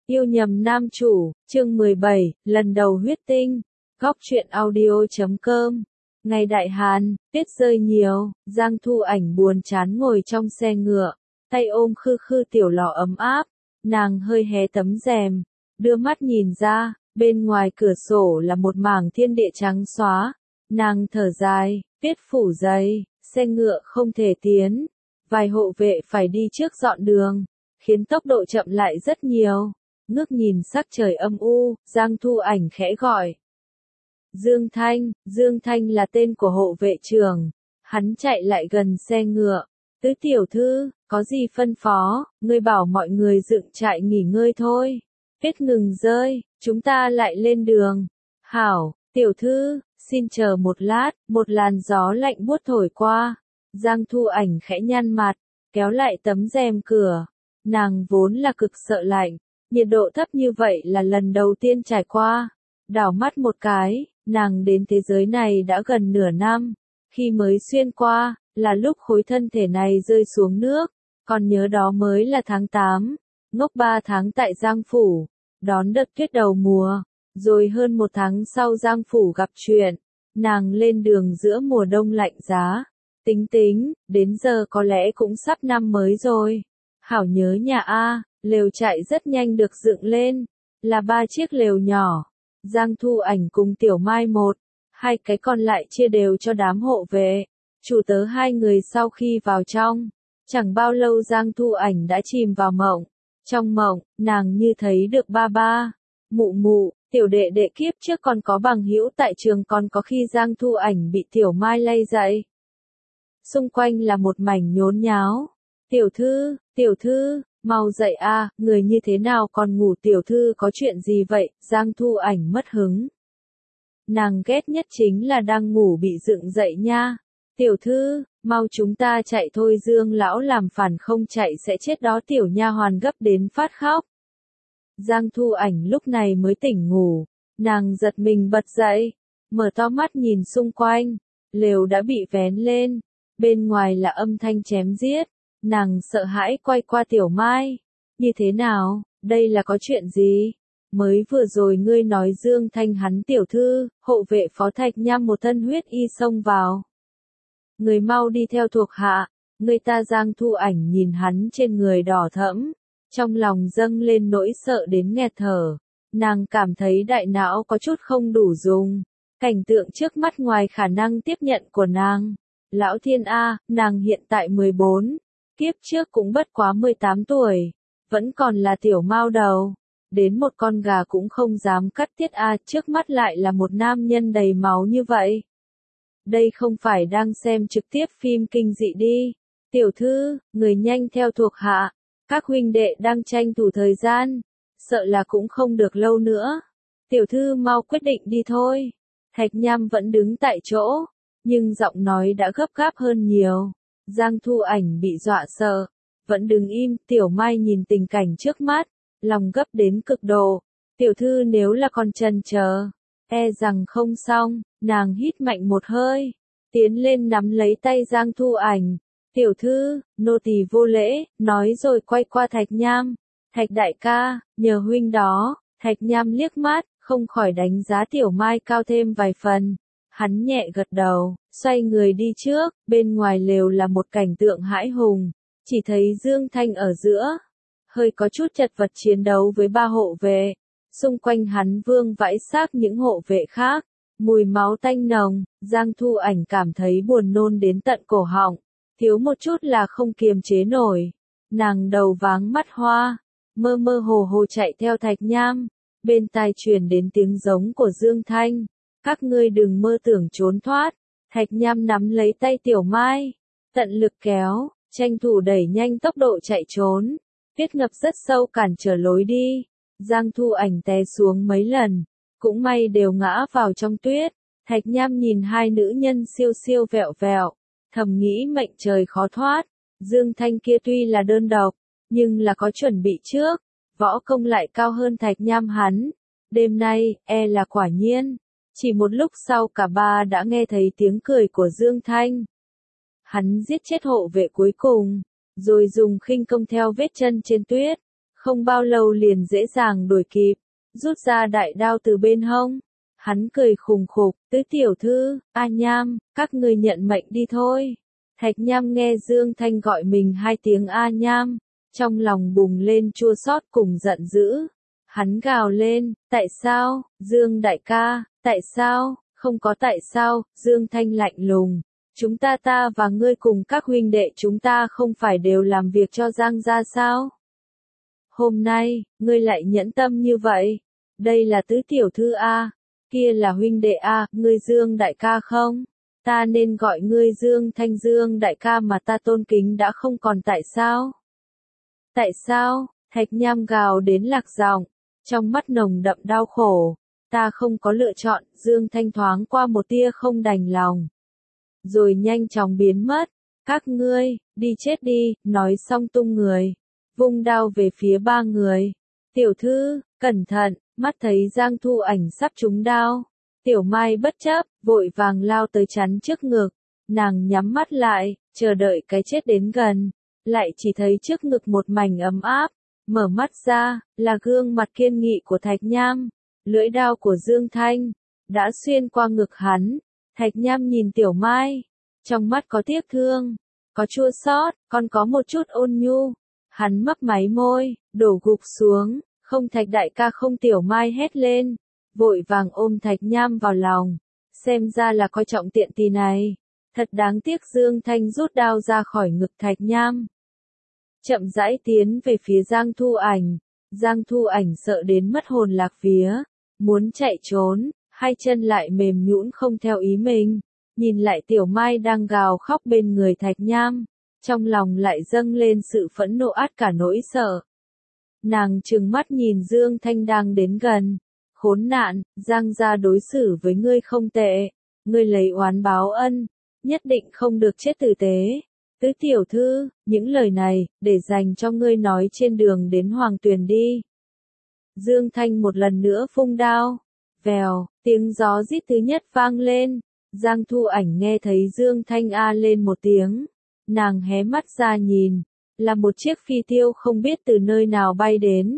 Yêu nhầm nam chủ, chương 17, lần đầu huyết tinh. Góc truyện audio.com. Ngày Đại Hàn, tuyết rơi nhiều, Giang Thu Ảnh buồn chán ngồi trong xe ngựa, tay ôm khư khư tiểu lò ấm áp. Nàng hơi hé tấm rèm, đưa mắt nhìn ra, bên ngoài cửa sổ là một mảng thiên địa trắng xóa. Nàng thở dài, tuyết phủ dày, xe ngựa không thể tiến. Vài hộ vệ phải đi trước dọn đường, khiến tốc độ chậm lại rất nhiều. Ngước nhìn sắc trời âm u, Giang Thu Ảnh khẽ gọi. Dương Thanh là tên của hộ vệ trưởng. Hắn chạy lại gần xe ngựa. Tứ tiểu thư, có gì phân phó, ngươi bảo mọi người dựng trại nghỉ ngơi thôi. Tuyết ngừng rơi, chúng ta lại lên đường. Hảo, tiểu thư, xin chờ một lát, một làn gió lạnh buốt thổi qua. Giang Thu Ảnh khẽ nhăn mặt, kéo lại tấm rèm cửa. Nàng vốn là cực sợ lạnh, nhiệt độ thấp như vậy là lần đầu tiên trải qua. Đảo mắt một cái, nàng đến thế giới này đã gần nửa năm. Khi mới xuyên qua, là lúc khối thân thể này rơi xuống nước. Còn nhớ đó mới là tháng 8, ngốc 3 tháng tại Giang Phủ, đón đợt tuyết đầu mùa. Rồi hơn một tháng sau Giang Phủ gặp chuyện, nàng lên đường giữa mùa đông lạnh giá. Tính, đến giờ có lẽ cũng sắp năm mới rồi. Hảo nhớ nhà a, lều trại rất nhanh được dựng lên, là 3 chiếc lều nhỏ. Giang Thu Ảnh cùng Tiểu Mai một, 2 cái còn lại chia đều cho đám hộ vệ. Chủ tớ 2 người sau khi vào trong, chẳng bao lâu Giang Thu Ảnh đã chìm vào mộng. Trong mộng, nàng như thấy được ba, mụ, tiểu đệ đệ kiếp trước còn có bằng hữu tại trường, còn có khi Giang Thu Ảnh bị Tiểu Mai lay dậy. Xung quanh là một mảnh nhốn nháo. Tiểu thư, mau dậy a, người như thế nào còn ngủ, tiểu thư có chuyện gì vậy? Giang Thu Ảnh mất hứng. Nàng ghét nhất chính là đang ngủ bị dựng dậy nha. Tiểu thư, mau chúng ta chạy thôi, Dương lão làm phản, không chạy sẽ chết đó. Tiểu nha hoàn gấp đến phát khóc. Giang Thu Ảnh lúc này mới tỉnh ngủ, nàng giật mình bật dậy, mở to mắt nhìn xung quanh, lều đã bị vén lên, bên ngoài là âm thanh chém giết. Nàng sợ hãi quay qua Tiểu Mai. Như thế nào, đây là có chuyện gì? Mới vừa rồi ngươi nói Dương Thanh hắn tiểu thư, hộ vệ phó Thạch Nham một thân huyết y xông vào. Người mau đi theo thuộc hạ, người ta. Giang Thu Ảnh nhìn hắn trên người đỏ thẫm, trong lòng dâng lên nỗi sợ đến nghẹt thở. Nàng cảm thấy đại não có chút không đủ dùng. Cảnh tượng trước mắt ngoài khả năng tiếp nhận của nàng. Lão thiên a, nàng hiện tại 14, kiếp trước cũng bất quá 18 tuổi, vẫn còn là tiểu mao đầu. Đến một con gà cũng không dám cắt tiết a, trước mắt lại là một nam nhân đầy máu như vậy. Đây không phải đang xem trực tiếp phim kinh dị đi. Tiểu thư, người nhanh theo thuộc hạ. Các huynh đệ đang tranh thủ thời gian, sợ là cũng không được lâu nữa. Tiểu thư mau quyết định đi thôi. Thạch Nham vẫn đứng tại chỗ, nhưng giọng nói đã gấp gáp hơn nhiều. Giang Thu Ảnh bị dọa sợ, vẫn đứng im. Tiểu Mai nhìn tình cảnh trước mắt, lòng gấp đến cực độ. Tiểu thư nếu là còn chần chờ, e rằng không xong. Nàng hít mạnh một hơi, tiến lên nắm lấy tay Giang Thu Ảnh. Tiểu thư, nô tỳ vô lễ, nói rồi quay qua Thạch Nham. Thạch đại ca, nhờ huynh đó. Thạch Nham liếc mắt, không khỏi đánh giá Tiểu Mai cao thêm vài phần. Hắn nhẹ gật đầu, xoay người đi trước. Bên ngoài lều là một cảnh tượng hãi hùng, chỉ thấy Dương Thanh ở giữa, hơi có chút chật vật chiến đấu với 3 hộ vệ. Xung quanh hắn vương vãi xác những hộ vệ khác, mùi máu tanh nồng. Giang Thu Ảnh cảm thấy buồn nôn đến tận cổ họng, thiếu một chút là không kiềm chế nổi. Nàng đầu váng mắt hoa, mơ mơ hồ hồ chạy theo Thạch Nham. Bên tai truyền đến tiếng giống của Dương Thanh. Các ngươi đừng mơ tưởng trốn thoát. Thạch Nham nắm lấy tay Tiểu Mai, tận lực kéo, tranh thủ đẩy nhanh tốc độ chạy trốn. Tuyết ngập rất sâu cản trở lối đi. Giang Thu Ảnh té xuống mấy lần, cũng may đều ngã vào trong tuyết. Thạch Nham nhìn 2 nữ nhân siêu siêu vẹo vẹo, thầm nghĩ mệnh trời khó thoát. Dương Thanh kia tuy là đơn độc, nhưng là có chuẩn bị trước, võ công lại cao hơn Thạch Nham hắn. Đêm nay, e là quả nhiên. Chỉ một lúc sau cả 3 đã nghe thấy tiếng cười của Dương Thanh. Hắn giết chết hộ vệ cuối cùng, rồi dùng khinh công theo vết chân trên tuyết, Không bao lâu liền dễ dàng đuổi kịp, rút ra đại đao từ bên hông. Hắn cười khùng khục, tứ tiểu thư, A Nham, các ngươi nhận mệnh đi thôi. Thạch Nham nghe Dương Thanh gọi mình 2 tiếng A Nham, trong lòng bùng lên chua xót cùng giận dữ. Hắn gào lên, tại sao, Dương đại ca, tại sao, không có tại sao, Dương Thanh lạnh lùng. Chúng ta và ngươi cùng các huynh đệ chúng ta không phải đều làm việc cho Giang gia sao? Hôm nay, ngươi lại nhẫn tâm như vậy. Đây là tứ tiểu thư A, kia là huynh đệ A, ngươi Dương đại ca không? Ta nên gọi ngươi Dương Thanh Dương đại ca mà ta tôn kính đã không còn tại sao? Tại sao? Thạch Nham gào đến lạc giọng, trong mắt nồng đậm đau khổ. Ta không có lựa chọn, Dương Thanh thoáng qua một tia không đành lòng. Rồi nhanh chóng biến mất. Các ngươi, đi chết đi, nói xong tung người. Vung đao về phía 3 người. Tiểu thư, cẩn thận, mắt thấy Giang Thu Ảnh sắp trúng đao. Tiểu Mai bất chấp, vội vàng lao tới chắn trước ngực. Nàng nhắm mắt lại, chờ đợi cái chết đến gần. Lại chỉ thấy trước ngực một mảnh ấm áp. Mở mắt ra, là gương mặt kiên nghị của Thạch Nham. Lưỡi đao của Dương Thanh đã xuyên qua ngực hắn. Thạch Nham nhìn Tiểu Mai, trong mắt có tiếc thương, có chua xót, còn có một chút ôn nhu. Hắn mấp máy môi, đổ gục xuống, không Thạch đại ca không. Tiểu Mai hét lên, vội vàng ôm Thạch Nham vào lòng. Xem ra là coi trọng tiện tì này. Thật đáng tiếc. Dương Thanh rút đao ra khỏi ngực Thạch Nham, chậm rãi tiến về phía Giang Thu Ảnh. Giang Thu Ảnh sợ đến mất hồn lạc vía, muốn chạy trốn, 2 chân lại mềm nhũn không theo ý mình. Nhìn lại Tiểu Mai đang gào khóc bên người Thạch Nham, trong lòng lại dâng lên sự phẫn nộ át cả nỗi sợ. Nàng trừng mắt nhìn Dương Thanh đang đến gần. Khốn nạn, Giang gia đối xử với ngươi không tệ, ngươi lấy oán báo ân, nhất định không được chết tử tế. Tứ tiểu thư, những lời này, để dành cho ngươi nói trên đường đến Hoàng Tuyền đi. Dương Thanh một lần nữa vung đao. Vèo, tiếng gió rít thứ nhất vang lên. Giang Thu Ảnh nghe thấy Dương Thanh a lên một tiếng. Nàng hé mắt ra nhìn, là một chiếc phi tiêu không biết từ nơi nào bay đến.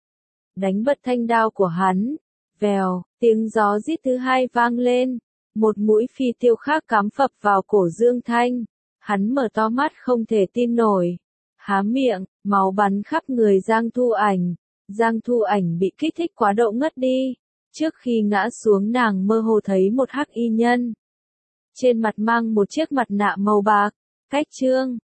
Đánh bật thanh đao của hắn. Vèo, tiếng gió rít thứ 2 vang lên. Một mũi phi tiêu khác cắm phập vào cổ Dương Thanh. Hắn mở to mắt không thể tin nổi. Há miệng, máu bắn khắp người Giang Thu Ảnh. Giang Thu Ảnh bị kích thích quá độ ngất đi. Trước khi ngã xuống nàng mơ hồ thấy một hắc y nhân. Trên mặt mang một chiếc mặt nạ màu bạc. Cách chương